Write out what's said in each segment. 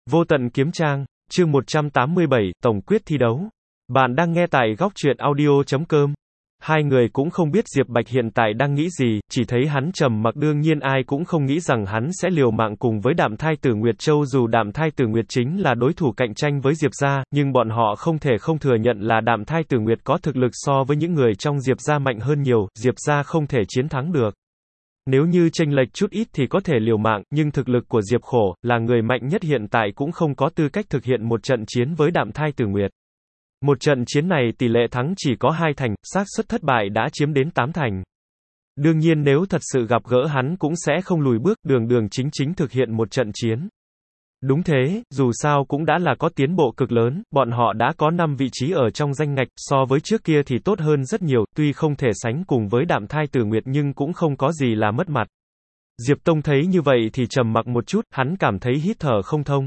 Vô tận kiếm trang, chương 187, tổng quyết thi đấu. Bạn đang nghe tại góc truyện audio.com. Hai người cũng không biết Diệp Bạch hiện tại đang nghĩ gì, chỉ thấy hắn trầm mặc, đương nhiên ai cũng không nghĩ rằng hắn sẽ liều mạng cùng với Đạm Thai Tử Nguyệt Châu, dù Đạm Thai Tử Nguyệt chính là đối thủ cạnh tranh với Diệp gia, nhưng bọn họ không thể không thừa nhận là Đạm Thai Tử Nguyệt có thực lực so với những người trong Diệp gia mạnh hơn nhiều, Diệp gia không thể chiến thắng được. Nếu như chênh lệch chút ít thì có thể liều mạng, nhưng thực lực của Diệp Khổ, là người mạnh nhất hiện tại cũng không có tư cách thực hiện một trận chiến với Đạm Thai Tử Nguyệt. Một trận chiến này tỷ lệ thắng chỉ có 2 thành, xác suất thất bại đã chiếm đến 8 thành. Đương nhiên nếu thật sự gặp gỡ hắn cũng sẽ không lùi bước, đường đường chính chính thực hiện một trận chiến. Đúng thế, dù sao cũng đã là có tiến bộ cực lớn, bọn họ đã có 5 vị trí ở trong danh ngạch, so với trước kia thì tốt hơn rất nhiều, tuy không thể sánh cùng với Đạm Thai Tử Nguyệt nhưng cũng không có gì là mất mặt. Diệp Tông thấy như vậy thì trầm mặc một chút, hắn cảm thấy hít thở không thông.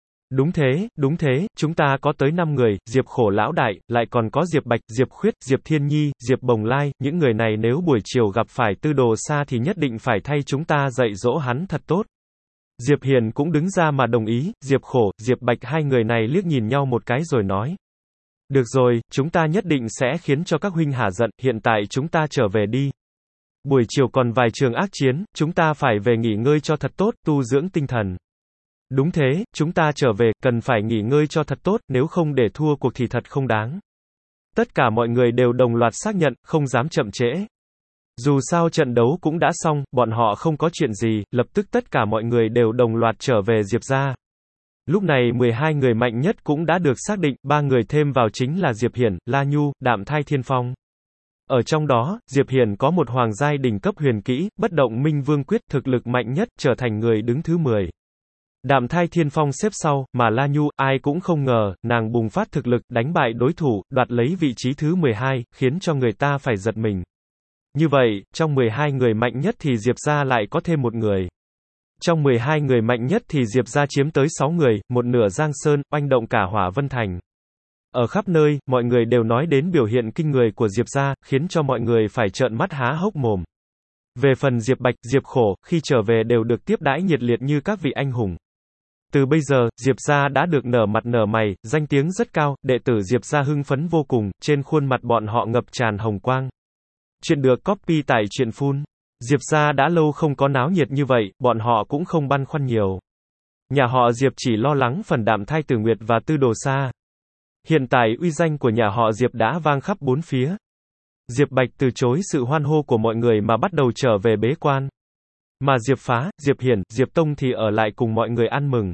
Đúng thế, chúng ta có tới 5 người, Diệp Khổ lão đại, lại còn có Diệp Bạch, Diệp Khuyết, Diệp Thiên Nhi, Diệp Bồng Lai, những người này nếu buổi chiều gặp phải Tư Đồ Sa thì nhất định phải thay chúng ta dạy dỗ hắn thật tốt. Diệp Hiền cũng đứng ra mà đồng ý, Diệp Khổ, Diệp Bạch hai người này liếc nhìn nhau một cái rồi nói. Được rồi, chúng ta nhất định sẽ khiến cho các huynh hả giận, hiện tại chúng ta trở về đi. Buổi chiều còn vài trường ác chiến, chúng ta phải về nghỉ ngơi cho thật tốt, tu dưỡng tinh thần. Đúng thế, chúng ta trở về, cần phải nghỉ ngơi cho thật tốt, nếu không để thua cuộc thì thật không đáng. Tất cả mọi người đều đồng loạt xác nhận, không dám chậm trễ. Dù sao trận đấu cũng đã xong, bọn họ không có chuyện gì, lập tức tất cả mọi người đều đồng loạt trở về Diệp gia. Lúc này 12 người mạnh nhất cũng đã được xác định, 3 người thêm vào chính là Diệp Hiển, La Nhu, Đạm Thai Thiên Phong. Ở trong đó, Diệp Hiển có một hoàng giai đỉnh cấp huyền kỹ, bất động minh vương quyết, thực lực mạnh nhất, trở thành người đứng thứ 10. Đạm Thai Thiên Phong xếp sau, mà La Nhu, ai cũng không ngờ, nàng bùng phát thực lực, đánh bại đối thủ, đoạt lấy vị trí thứ 12, khiến cho người ta phải giật mình. Như vậy, trong 12 người mạnh nhất thì Diệp gia lại có thêm một người. Trong 12 người mạnh nhất thì Diệp gia chiếm tới 6 người, một nửa Giang Sơn, oanh động cả Hỏa Vân Thành. Ở khắp nơi, mọi người đều nói đến biểu hiện kinh người của Diệp gia, khiến cho mọi người phải trợn mắt há hốc mồm. Về phần Diệp Bạch, Diệp Khổ, khi trở về đều được tiếp đãi nhiệt liệt như các vị anh hùng. Từ bây giờ, Diệp gia đã được nở mặt nở mày, danh tiếng rất cao, đệ tử Diệp gia hưng phấn vô cùng, trên khuôn mặt bọn họ ngập tràn hồng quang. Chuyện được copy tại truyện Phun. Diệp gia đã lâu không có náo nhiệt như vậy, bọn họ cũng không băn khoăn nhiều. Nhà họ Diệp chỉ lo lắng phần Đạm Thai Tử Nguyệt và Tư Đồ Sa. Hiện tại uy danh của nhà họ Diệp đã vang khắp bốn phía. Diệp Bạch từ chối sự hoan hô của mọi người mà bắt đầu trở về bế quan. Mà Diệp Phá, Diệp Hiển, Diệp Tông thì ở lại cùng mọi người ăn mừng.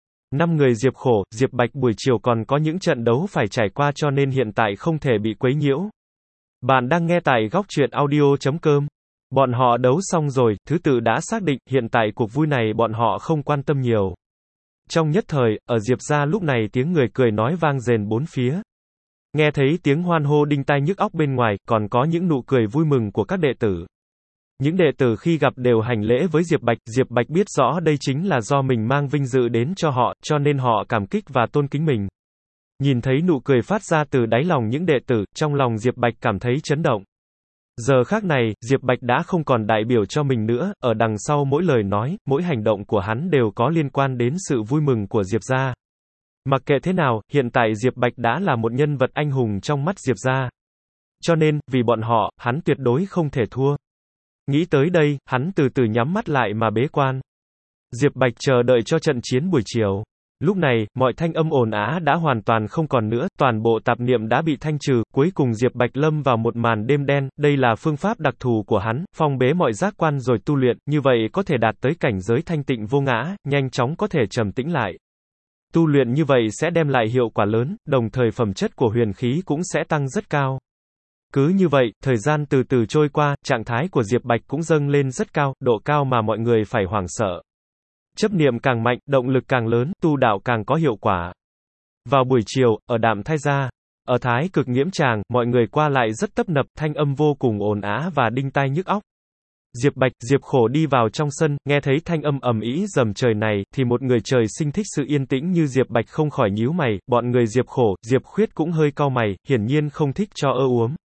5 người Diệp Khổ, Diệp Bạch buổi chiều còn có những trận đấu phải trải qua cho nên hiện tại không thể bị quấy nhiễu. Bạn đang nghe tại góc truyện audio.com. Bọn họ đấu xong rồi, thứ tự đã xác định, hiện tại cuộc vui này bọn họ không quan tâm nhiều. Trong nhất thời, ở Diệp gia lúc này tiếng người cười nói vang rền bốn phía. Nghe thấy tiếng hoan hô đinh tai nhức óc bên ngoài, còn có những nụ cười vui mừng của các đệ tử. Những đệ tử khi gặp đều hành lễ với Diệp Bạch biết rõ đây chính là do mình mang vinh dự đến cho họ, cho nên họ cảm kích và tôn kính mình. Nhìn thấy nụ cười phát ra từ đáy lòng những đệ tử, trong lòng Diệp Bạch cảm thấy chấn động. Giờ khác này, Diệp Bạch đã không còn đại biểu cho mình nữa, ở đằng sau mỗi lời nói, mỗi hành động của hắn đều có liên quan đến sự vui mừng của Diệp gia. Mặc kệ thế nào, hiện tại Diệp Bạch đã là một nhân vật anh hùng trong mắt Diệp gia. Cho nên, vì bọn họ, hắn tuyệt đối không thể thua. Nghĩ tới đây, hắn từ từ nhắm mắt lại mà bế quan. Diệp Bạch chờ đợi cho trận chiến buổi chiều. Lúc này, mọi thanh âm ồn ào đã hoàn toàn không còn nữa, toàn bộ tạp niệm đã bị thanh trừ, cuối cùng Diệp Bạch lâm vào một màn đêm đen, đây là phương pháp đặc thù của hắn, phong bế mọi giác quan rồi tu luyện, như vậy có thể đạt tới cảnh giới thanh tịnh vô ngã, nhanh chóng có thể trầm tĩnh lại. Tu luyện như vậy sẽ đem lại hiệu quả lớn, đồng thời phẩm chất của huyền khí cũng sẽ tăng rất cao. Cứ như vậy, thời gian từ từ trôi qua, trạng thái của Diệp Bạch cũng dâng lên rất cao, độ cao mà mọi người phải hoảng sợ. Chấp niệm càng mạnh, động lực càng lớn, tu đạo càng có hiệu quả. Vào buổi chiều, ở Đạm Thai gia, ở Thái Cực Nghiễm Tràng, mọi người qua lại rất tấp nập, thanh âm vô cùng ồn ào và đinh tai nhức óc. Diệp Bạch, Diệp Khổ đi vào trong sân, nghe thấy thanh âm ầm ĩ rầm trời này, thì một người trời sinh thích sự yên tĩnh như Diệp Bạch không khỏi nhíu mày, bọn người Diệp Khổ, Diệp Khuyết cũng hơi cau mày, hiển nhiên không thích cho ơ uống.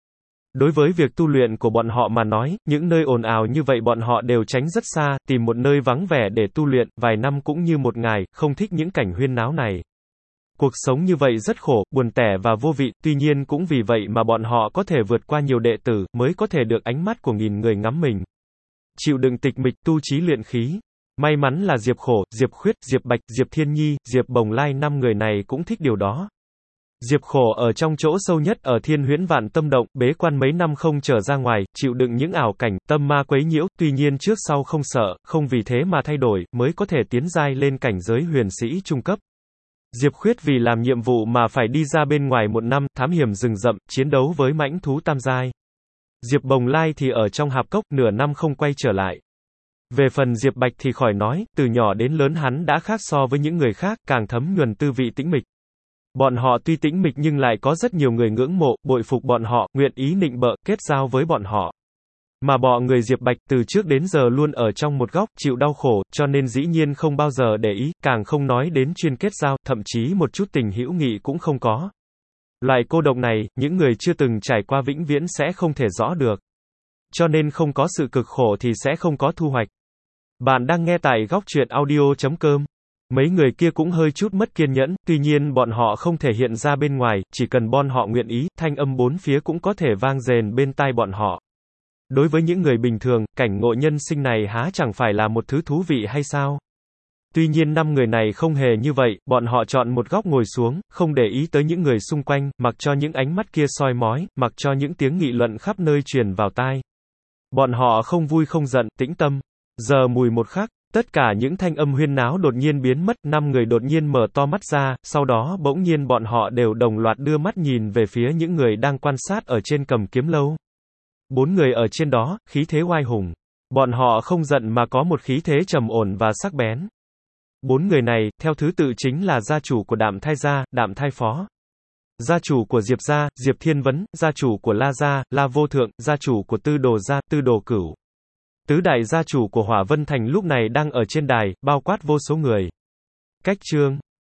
Đối với việc tu luyện của bọn họ mà nói, những nơi ồn ào như vậy bọn họ đều tránh rất xa, tìm một nơi vắng vẻ để tu luyện, vài năm cũng như một ngày, không thích những cảnh huyên náo này. Cuộc sống như vậy rất khổ, buồn tẻ và vô vị, tuy nhiên cũng vì vậy mà bọn họ có thể vượt qua nhiều đệ tử, mới có thể được ánh mắt của nghìn người ngắm mình. Chịu đựng tịch mịch, tu trí luyện khí. May mắn là Diệp Khổ, Diệp Khuyết, Diệp Bạch, Diệp Thiên Nhi, Diệp Bồng Lai 5 người này cũng thích điều đó. Diệp Khổ ở trong chỗ sâu nhất ở Thiên Huyễn Vạn Tâm Động, bế quan mấy năm không trở ra ngoài, chịu đựng những ảo cảnh, tâm ma quấy nhiễu, tuy nhiên trước sau không sợ, không vì thế mà thay đổi, mới có thể tiến giai lên cảnh giới huyền sĩ trung cấp. Diệp Khuyết vì làm nhiệm vụ mà phải đi ra bên ngoài một năm, thám hiểm rừng rậm, chiến đấu với mãnh thú tam giai. Diệp Bồng Lai thì ở trong hạp cốc, nửa năm không quay trở lại. Về phần Diệp Bạch thì khỏi nói, từ nhỏ đến lớn hắn đã khác so với những người khác, càng thấm nhuần tư vị tĩnh mịch. Bọn họ tuy tĩnh mịch nhưng lại có rất nhiều người ngưỡng mộ, bội phục bọn họ, nguyện ý nịnh bợ, kết giao với bọn họ. Mà bọn người Diệp Bạch từ trước đến giờ luôn ở trong một góc, chịu đau khổ, cho nên dĩ nhiên không bao giờ để ý, càng không nói đến chuyên kết giao, thậm chí một chút tình hữu nghị cũng không có. Loại cô độc này, những người chưa từng trải qua vĩnh viễn sẽ không thể rõ được. Cho nên không có sự cực khổ thì sẽ không có thu hoạch. Bạn đang nghe tại góc truyện audio.com. Mấy người kia cũng hơi chút mất kiên nhẫn, tuy nhiên bọn họ không thể hiện ra bên ngoài, chỉ cần bọn họ nguyện ý, thanh âm bốn phía cũng có thể vang rền bên tai bọn họ. Đối với những người bình thường, cảnh ngộ nhân sinh này há chẳng phải là một thứ thú vị hay sao? Tuy nhiên 5 người này không hề như vậy, bọn họ chọn một góc ngồi xuống, không để ý tới những người xung quanh, mặc cho những ánh mắt kia soi mói, mặc cho những tiếng nghị luận khắp nơi truyền vào tai. Bọn họ không vui không giận, tĩnh tâm. Giờ mùi một khắc, tất cả những thanh âm huyên náo đột nhiên biến mất, 5 người đột nhiên mở to mắt ra, sau đó bỗng nhiên bọn họ đều đồng loạt đưa mắt nhìn về phía những người đang quan sát ở trên Cầm Kiếm Lâu. 4 người ở trên đó, khí thế oai hùng. Bọn họ không giận mà có một khí thế trầm ổn và sắc bén. 4 người này, theo thứ tự chính là gia chủ của Đạm Thai gia, Đạm Thai Phó. Gia chủ của Diệp gia, Diệp Thiên Vấn, gia chủ của La gia, La Vô Thượng, gia chủ của Tư Đồ gia, Tư Đồ Cửu. Tứ đại gia chủ của Hỏa Vân Thành lúc này đang ở trên đài, bao quát vô số người. Cách chương